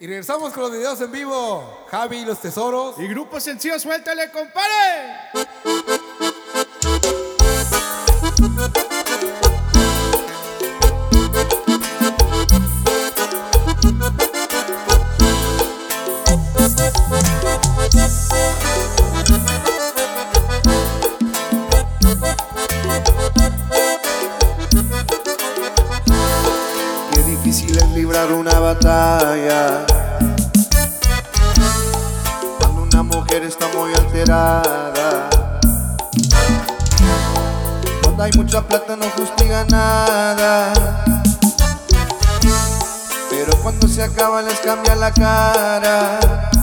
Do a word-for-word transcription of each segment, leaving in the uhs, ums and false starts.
Y regresamos con los videos en vivo. Javi y los Tesoros. Y Grupo Sencillo, suéltale, compadre. Qué difícil es librar una batalla cuando una mujer está muy alterada. Cuando hay mucha plata no justifica nada, pero cuando se acaba les cambia la cara.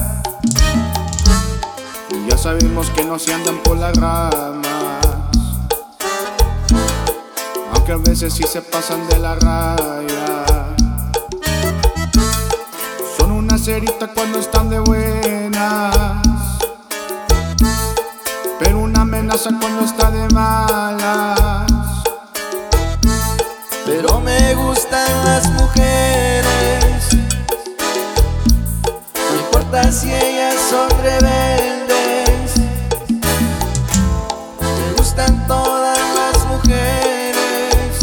Y ya sabemos que no se andan por las ramas, aunque a veces sí se pasan de la raya. Son una cerita cuando están de buenas, pero una amenaza cuando está de malas. Pero me gustan las mujeres, no importa si ellas son rebeldes. Me gustan todas las mujeres,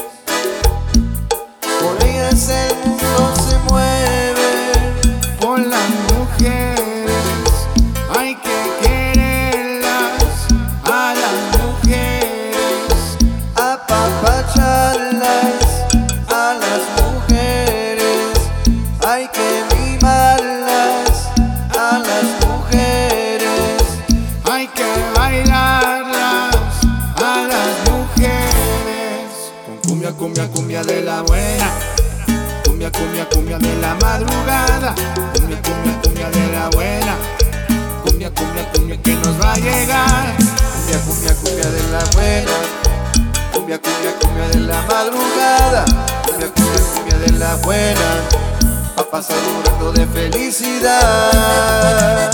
por ellas el mundo se mueve. Por las mujeres hay que quererlas, a las mujeres apapacharlas, a las mujeres hay que mimarlas, a las mujeres hay que bailarlas, a las mujeres. Con cumbia, cumbia, cumbia de la buena, cumbia, cumbia, cumbia de la madrugada, cumbia, cumbia, cumbia de la buena, cumbia, cumbia, cumbia que nos va a llegar. cumbia, cumbia, cumbia de la buena, cumbia, cumbia, cumbia de la madrugada, cumbia, cumbia, cumbia de la buena, pa' pasar un rato de felicidad.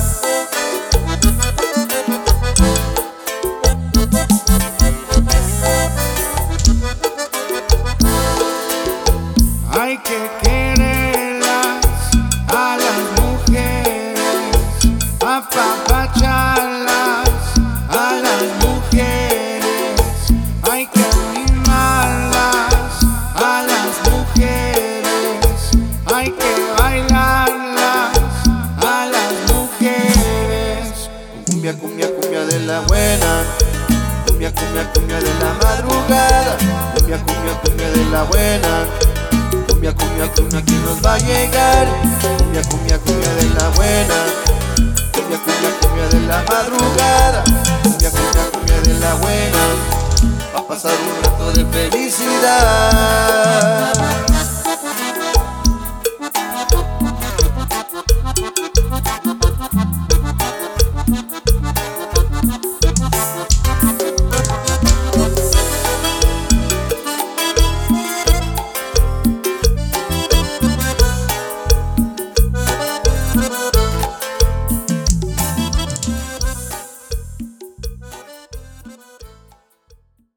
Hay que quererlas, a las mujeres, apapacharlas, a las mujeres, hay que mimarlas, a las mujeres, hay que bailarlas, a las mujeres. Cumbia, cumbia, cumbia de la buena, cumbia, cumbia, cumbia de la madrugada, cumbia, cumbia, cumbia de la buena, cumbia, cumbia, cumbia que nos va a llegar. Cumbia, cumbia, cumbia de la buena, cumbia, cumbia, cumbia de la madrugada, cumbia, cumbia, cumbia de la buena, pa' pasar un rato de felicidad.